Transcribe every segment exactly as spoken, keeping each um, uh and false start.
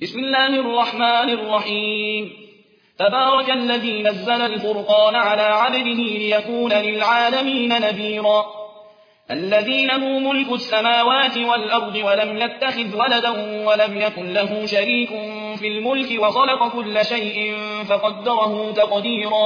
بسم الله الرحمن الرحيم تبارك الذي نزل الفرقان على عبده ليكون للعالمين نذيرا الذي له ملك السماوات والأرض ولم يتخذ ولدا ولم يكن له شريك في الملك وخلق كل شيء فقدره تقديرا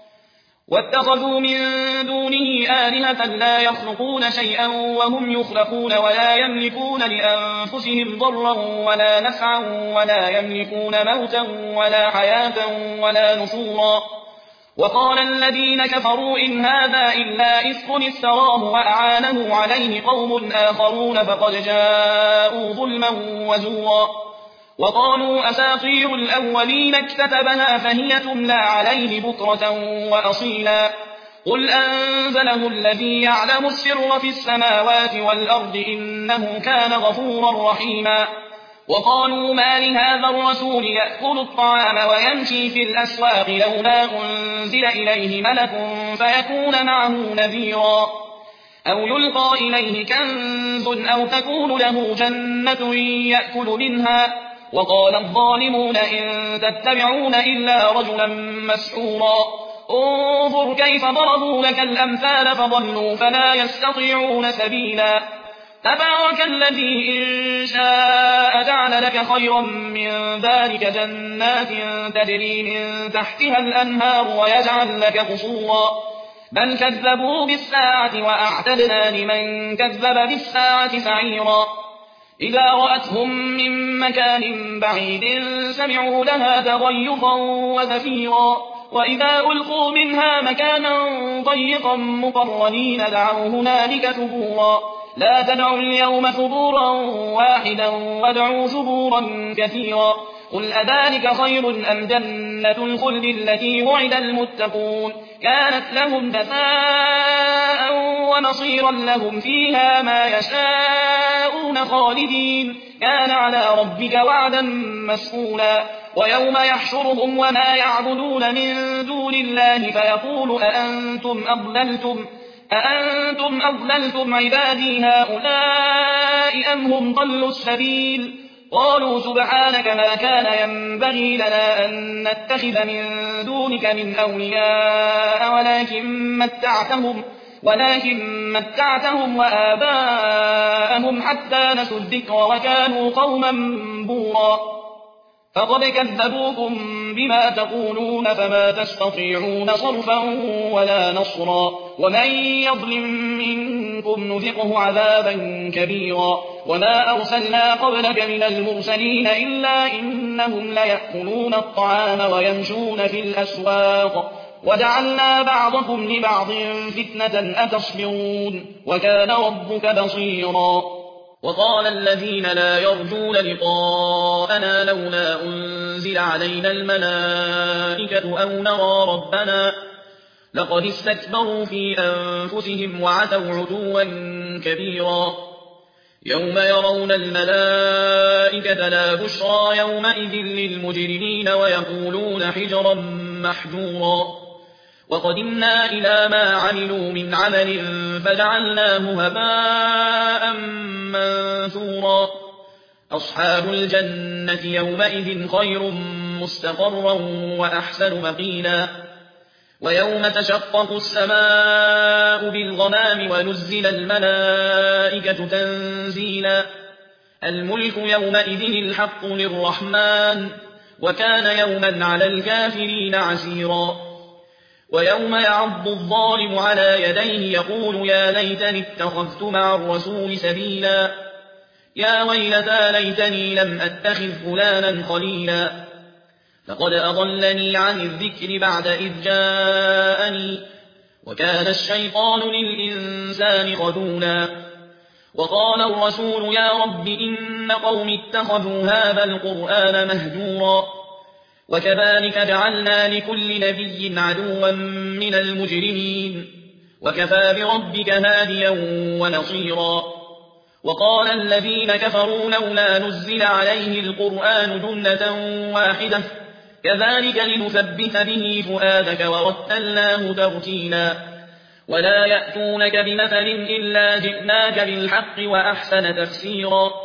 واتخذوا من دونه آلهة لا يخلقون شيئا وهم يخلقون ولا يملكون لأنفسهم ضرا ولا نفعا ولا يملكون موتا ولا حياة ولا نشورا وقال الذين كفروا إن هذا إلا إفك افتراه وأعانه عليه قوم آخرون فقد جاءوا ظلما وزورا وقالوا أساطير الأولين اكتتبها فهي تملى عليه بكرة وأصيلا قل أنزله الذي يعلم السر في السماوات والأرض إنه كان غفورا رحيما وقالوا ما لهذا الرسول يأكل الطعام ويمشي في الأسواق لولا أنزل إليه ملك فيكون معه نذيرا أو يلقى إليه كنز أو تكون له جنة يأكل منها وقال الظالمون إن تتبعون إلا رجلا مسحورا انظر كيف ضربوا لك الأمثال فضلوا فلا يستطيعون سبيلا تبارك الذي إن شاء جعل لك خيرا من ذلك جنات تجري من تحتها الأنهار ويجعل لك قصورا بل كذبوا بالساعة وأعتدنا لمن كذب بالساعة سعيرا إذا رأتهم من مكان بعيد سمعوا لها تغيظا وزفيرا وإذا ألقوا منها مكانا ضيقا مقرنين دعوا هنالك ثبورا لا تدعوا اليوم ثبورا واحدا وادعوا ثبورا كثيرا قل أذلك خير أم جنة الخلد التي وعد المتقون كانت لهم جزاء ومصيرا لهم فيها ما يشاءون خالدين كان على ربك وعدا مسئولا ويوم يحشرهم وما يعبدون من دون الله فيقول أأنتم أضللتم أأنتم أضللتم عبادي هؤلاء أم هم ضلوا السبيل قالوا سبحانك ما كان ينبغي لنا أن نتخذ من دونك من أولياء ولكن متعتهم ولكن متعتهم وآباءهم حتى نسوا الذكر وكانوا قوما بورا فقد كذبوكم بما تقولون فما تستطيعون صرفا ولا نصرا ومن يظلم منكم نذقه عذابا كبيرا وما أرسلنا قبلك من المرسلين إلا إنهم ليأكلون الطعام ويمشون في الأسواق وجعلنا بعضكم لبعض فتنة أتصبرون وكان ربك بصيرا وقال الذين لا يرجون لقاءنا لولا أنزل علينا الملائكة أو نرى ربنا لقد استكبروا في أنفسهم وعتوا عتوا كبيرا يوم يرون الملائكة لا بشرى يومئذ للمجرمين ويقولون حجرا محجورا وقدمنا إلى ما عملوا من عمل فجعلناه هباء منثورا أصحاب الجنة يومئذ خير مستقرا وأحسن مقيلا ويوم تشقق السماء بالغمام ونزل الملائكة تنزيلا الملك يومئذ الحق للرحمن وكان يوما على الكافرين عسيرا ويوم يعض الظالم على يديه يقول يا ليتني اتخذت مع الرسول سبيلا يا ويلتى ليتني لم أتخذ فلانا خليلا لقد أضلني عن الذكر بعد إذ جاءني وكان الشيطان للإنسان خذولا وقال الرسول يا رب إن قوم اتخذوا هذا القرآن مهجورا وكذلك جعلنا لكل نبي عدوا من المجرمين وكفى بربك هاديا ونصيرا وقال الذين كفروا لولا نزل عليه القرآن جملة واحدة كذلك لنثبت به فؤادك ورتلناه ترتيلا ولا يأتونك بمثل إلا جئناك بالحق وأحسن تفسيرا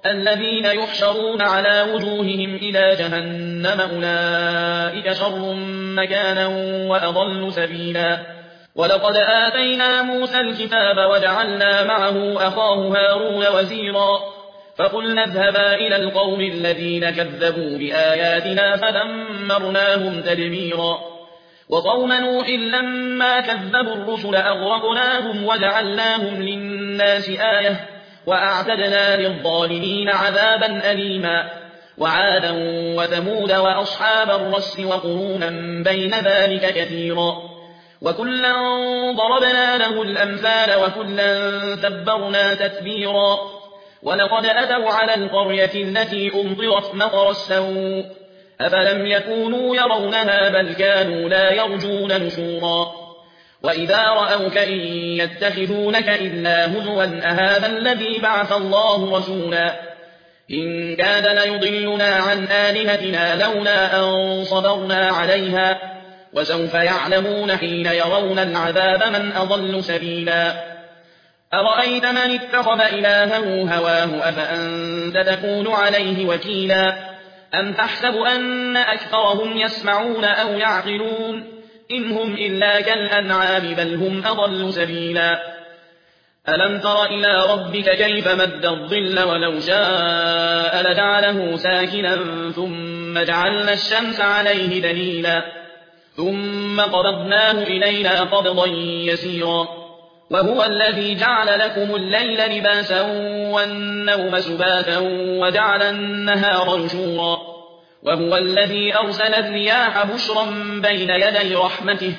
الذين يحشرون على وجوههم إلى جهنم أولئك شر مكانا وأضل سبيلا ولقد آتينا موسى الكتاب وجعلنا معه أخاه هارون وزيرا فقلنا اذهبا إلى القوم الذين كذبوا بآياتنا فدمرناهم تدميرا وقوم نوح لما كذبوا الرسل أغرقناهم وجعلناهم للناس آية وأعتدنا للظالمين عذابا أليما وعادا وثمود وأصحاب الرس وقرونا بين ذلك كثيرا وكلا ضربنا له الأمثال وكلا تبرنا تتبيرا ولقد أتوا على القرية التي أمطرت مطر السوء أفلم يكونوا يرونها بل كانوا لا يرجون نشورا وإذا رأوك إن يتخذونك إلا هزوا أهذا الذي بعث الله رسولا إن كاد ليضلنا عن آلهتنا لولا أن صبرنا عليها وسوف يعلمون حين يرون العذاب من أضل سبيلا أرأيت من اتخذ إلهه هواه أفأنت تكون عليه وكيلا أم تحسب أن أكثرهم يسمعون أو يعقلون إن هم إلا كالأنعام بل هم أضل سبيلا ألم تر إلى ربك كيف مد الظل ولو شاء لجعله ساكنا ثم جعلنا الشمس عليه دليلا ثم قبضناه إلينا قبضا يسيرا وهو الذي جعل لكم الليل لباسا والنوم سباتا وجعل النهار نشورا وهو الذي أرسل الرياح بشرا بين يدي رحمته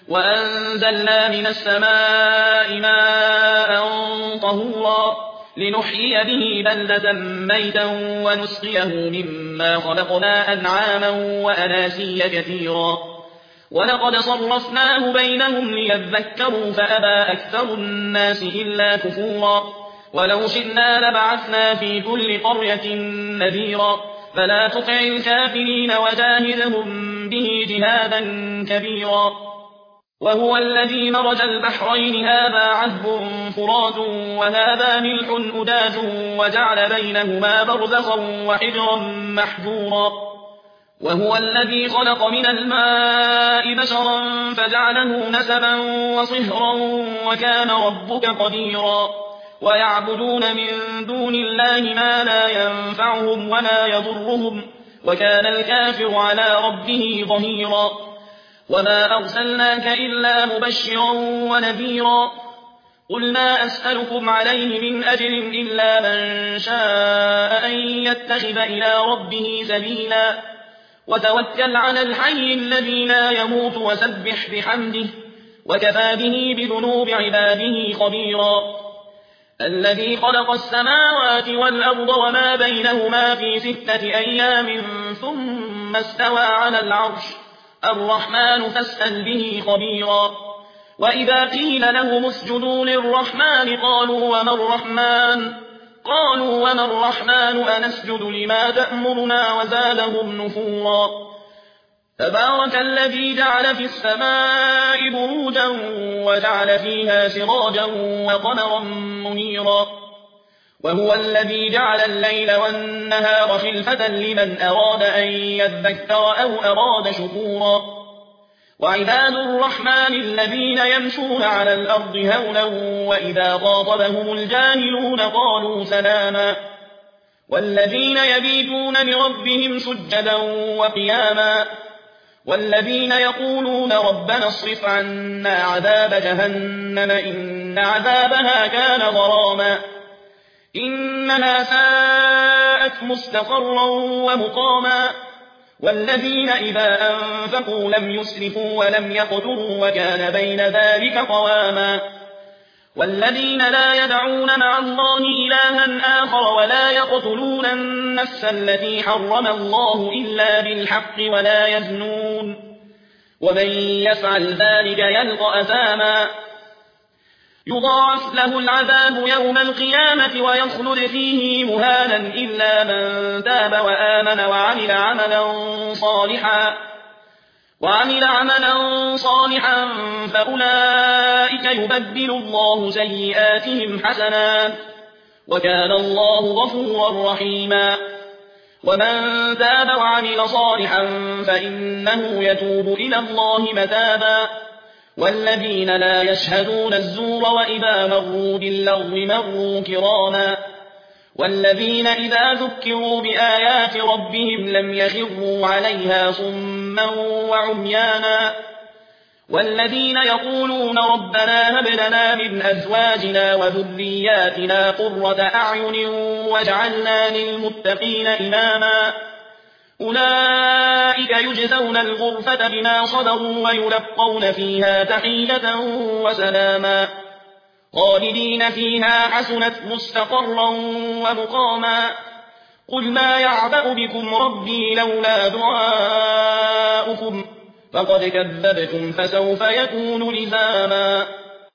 وأنزلنا من السماء ماء طهورا لنحيي به بلدة ميتا ونسقيه مما خلقنا أنعاما وأناسيا كثيرا ولقد صرفناه بينهم ليذكروا فأبى أكثر الناس إلا كفورا ولو شئنا لبعثنا في كل قرية نذيرا فلا تطع الكافرين وجاهدهم به جهادا كبيرا وهو الذي مرج البحرين هذا عذب فرات وهذا ملح أجاج وجعل بينهما برزخا وحجرا محجورا وهو الذي خلق من الماء بشرا فجعله نسبا وصهرا وكان ربك قديرا ويعبدون من دون الله ما لا ينفعهم ولا يضرهم وكان الكافر على ربه ظهيرا وما أرسلناك إلا مبشرا ونذيرا قل ما أسألكم عليه من أجر إلا من شاء أن يتخذ إلى ربه سبيلا وتوكل على الحي الذي لا يموت وسبح بحمده وكفى به بذنوب عباده خبيرا الذي خلق السماوات والأرض وما بينهما في ستة أيام ثم استوى على العرش الرحمن فاسأل به خبيرا وإذا قيل لهم اسجدوا للرحمن قالوا وما الرحمن قالوا وما الرحمن أنسجد لما تأمرنا وزادهم نفورا تبارك الذي جعل في السماء بروجا وجعل فيها سراجا وقمرا منيرا وهو الذي جعل الليل والنهار خلفة لمن أراد أن يذكر أو أراد شكورا وعباد الرحمن الذين يمشون على الأرض هونا وإذا خاطبهم الجاهلون قالوا سلاما والذين يبيتون لربهم سجدا وقياما والذين يقولون ربنا اصرف عنا عذاب جهنم إن عذابها كان غراما إنها ساءت مستقرا ومقاما والذين إذا أنفقوا لم يسرفوا ولم يقتروا وكان بين ذلك قواما والذين لا يدعون مع الله إلها آخر ولا يقتلون النفس التي حرم الله إلا بالحق ولا يزنون ومن يفعل ذلك يلقى أثاما يضاعف له العذاب يوم القيامة ويخلد فيه مهانا إلا من تاب وآمن وعمل عملا صالحا وعمل عملا صالحا فأولئك يبدل الله سيئاتهم حسنات وكان الله غفورا رحيما ومن تاب وعمل صالحا فإنه يتوب إلى الله متابا والذين لا يشهدون الزور وإذا مروا باللغو مروا كراما والذين إذا ذكروا بآيات ربهم لم يخروا عليها صما وعميانا والذين يقولون ربنا هب لنا من أزواجنا وذرياتنا قرة أعين واجعلنا للمتقين إماما أولئك يجزون الغرفة بما صبروا ويلقون فيها تحية وسلاما خالدين فيها حسنت مستقرا ومقاما قل ما يعبأ بكم ربي لولا دعاؤكم فقد كذبتم فسوف يكون لزاما